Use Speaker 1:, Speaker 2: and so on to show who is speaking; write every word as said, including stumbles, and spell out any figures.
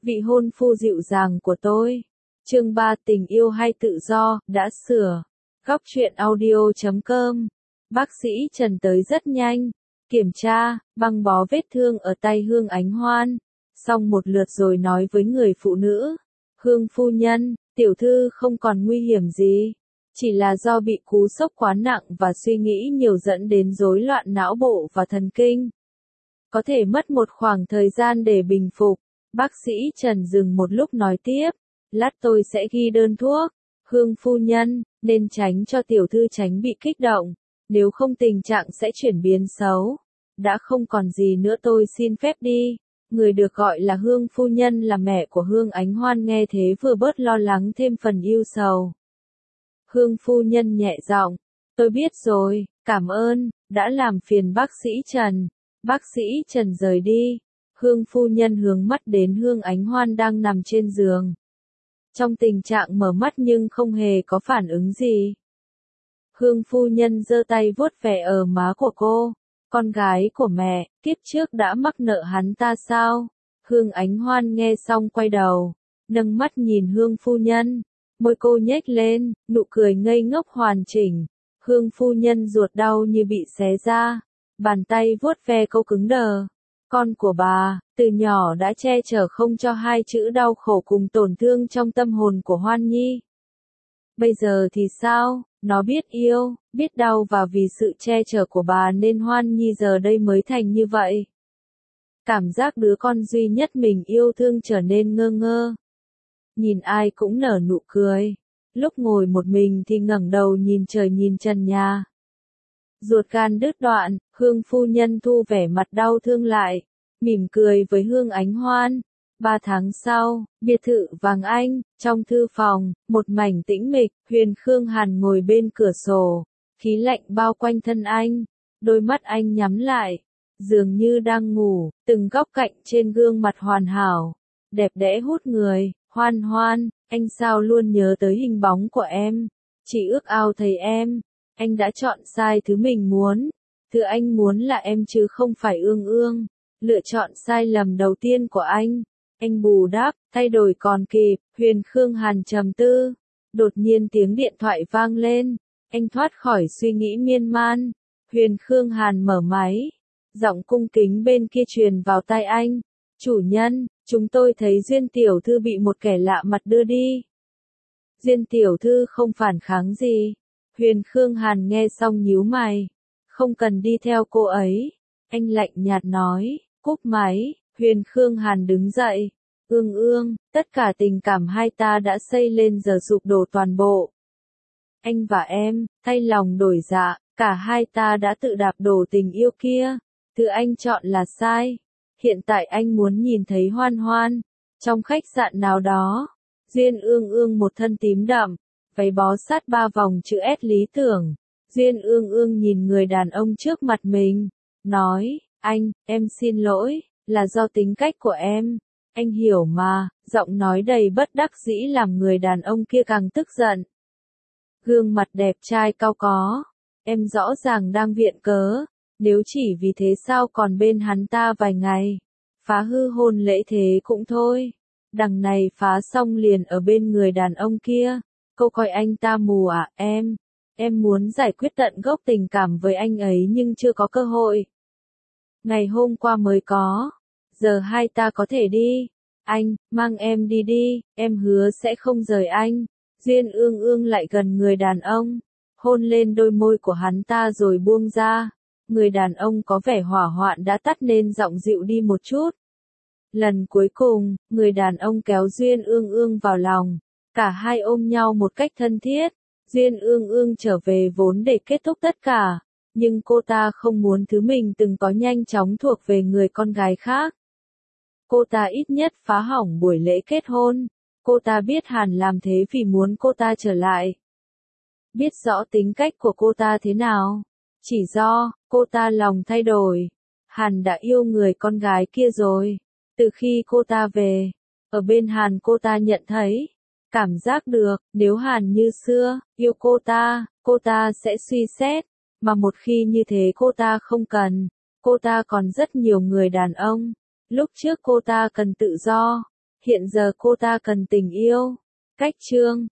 Speaker 1: vị hôn phu dịu dàng của tôi. Chương ba tình yêu hay tự do, đã sửa. Góc truyện audio chấm com. Bác sĩ Trần tới rất nhanh, kiểm tra, băng bó vết thương ở tay Hương Ánh Hoan, xong một lượt rồi nói với người phụ nữ, Hương phu nhân, tiểu thư không còn nguy hiểm gì, chỉ là do bị cú sốc quá nặng và suy nghĩ nhiều dẫn đến rối loạn não bộ và thần kinh. Có thể mất một khoảng thời gian để bình phục. Bác sĩ Trần dừng một lúc nói tiếp, lát tôi sẽ ghi đơn thuốc. Hương phu nhân, nên tránh cho tiểu thư tránh bị kích động, nếu không tình trạng sẽ chuyển biến xấu. Đã không còn gì nữa tôi xin phép đi. Người được gọi là Hương phu nhân là mẹ của Hương Ánh Hoan nghe thế vừa bớt lo lắng thêm phần ưu sầu. Hương phu nhân nhẹ giọng, tôi biết rồi, cảm ơn, đã làm phiền bác sĩ Trần. Bác sĩ Trần rời đi. Hương phu nhân hướng mắt đến Hương Ánh Hoan đang nằm trên giường. Trong tình trạng mở mắt nhưng không hề có phản ứng gì. Hương phu nhân giơ tay vuốt ve ở má của cô. Con gái của mẹ, kiếp trước đã mắc nợ hắn ta sao? Hương Ánh Hoan nghe xong quay đầu, nâng mắt nhìn Hương phu nhân. Môi cô nhếch lên, nụ cười ngây ngốc hoàn chỉnh. Hương phu nhân ruột đau như bị xé ra. Bàn tay vuốt ve câu cứng đờ. Con của bà, từ nhỏ đã che chở không cho hai chữ đau khổ cùng tổn thương trong tâm hồn của Hoan Nhi. Bây giờ thì sao? Nó biết yêu, biết đau và vì sự che chở của bà nên Hoan Nhi giờ đây mới thành như vậy. Cảm giác đứa con duy nhất mình yêu thương trở nên ngơ ngơ. Nhìn ai cũng nở nụ cười. Lúc ngồi một mình thì ngẩng đầu nhìn trời nhìn trần nhà. Ruột gan đứt đoạn, Hương phu nhân thu vẻ mặt đau thương lại, mỉm cười với Hương Ánh Hoan. Ba tháng sau, biệt thự Vàng Anh, trong thư phòng, một mảnh tĩnh mịch, Huyền Khương Hàn ngồi bên cửa sổ, khí lạnh bao quanh thân anh, đôi mắt anh nhắm lại, dường như đang ngủ, từng góc cạnh trên gương mặt hoàn hảo, đẹp đẽ hút người. Hoan Hoan, anh sao luôn nhớ tới hình bóng của em, chỉ ước ao thấy em. Anh đã chọn sai thứ mình muốn. Thứ anh muốn là em chứ không phải Ương Ương. Lựa chọn sai lầm đầu tiên của anh. Anh bù đắp, thay đổi còn kịp. Huyền Khương Hàn trầm tư. Đột nhiên tiếng điện thoại vang lên. Anh thoát khỏi suy nghĩ miên man. Huyền Khương Hàn mở máy. Giọng cung kính bên kia truyền vào tai anh. Chủ nhân, chúng tôi thấy Duyên tiểu thư bị một kẻ lạ mặt đưa đi. Duyên tiểu thư không phản kháng gì. Huyền Khương Hàn nghe xong nhíu mày. Không cần đi theo cô ấy. Anh lạnh nhạt nói, cúp máy. Huyền Khương Hàn đứng dậy. Ương Ương, tất cả tình cảm hai ta đã xây lên giờ sụp đổ toàn bộ. Anh và em, thay lòng đổi dạ, cả hai ta đã tự đạp đổ tình yêu kia. Thứ anh chọn là sai. Hiện tại anh muốn nhìn thấy Hoan Hoan. Trong khách sạn nào đó. Duyên Ương Ương một thân tím đậm. Váy bó sát ba vòng chữ S lý tưởng. Duyên Ương Ương nhìn người đàn ông trước mặt mình. Nói, anh, em xin lỗi, là do tính cách của em. Anh hiểu mà, giọng nói đầy bất đắc dĩ làm người đàn ông kia càng tức giận. Gương mặt đẹp trai cao có. Em rõ ràng đang viện cớ. Nếu chỉ vì thế sao còn bên hắn ta vài ngày. Phá hư hôn lễ thế cũng thôi. Đằng này phá xong liền ở bên người đàn ông kia. Cô coi anh ta mù à, em. Em muốn giải quyết tận gốc tình cảm với anh ấy nhưng chưa có cơ hội. Ngày hôm qua mới có. Giờ hai ta có thể đi. Anh, mang em đi đi, em hứa sẽ không rời anh. Duyên Ương Ương lại gần người đàn ông. Hôn lên đôi môi của hắn ta rồi buông ra. Người đàn ông có vẻ hỏa hoạn đã tắt nên giọng dịu đi một chút. Lần cuối cùng, người đàn ông kéo Duyên Ương Ương vào lòng. Cả hai ôm nhau một cách thân thiết. Duyên Ương Ương trở về vốn để kết thúc tất cả. Nhưng cô ta không muốn thứ mình từng có nhanh chóng thuộc về người con gái khác. Cô ta ít nhất phá hỏng buổi lễ kết hôn. Cô ta biết Hàn làm thế vì muốn cô ta trở lại. Biết rõ tính cách của cô ta thế nào. Chỉ do, cô ta lòng thay đổi. Hàn đã yêu người con gái kia rồi. Từ khi cô ta về, ở bên Hàn cô ta nhận thấy. Cảm giác được, nếu Hàn như xưa, yêu cô ta, cô ta sẽ suy xét. Mà một khi như thế cô ta không cần. Cô ta còn rất nhiều người đàn ông. Lúc trước cô ta cần tự do. Hiện giờ cô ta cần tình yêu. Cách chương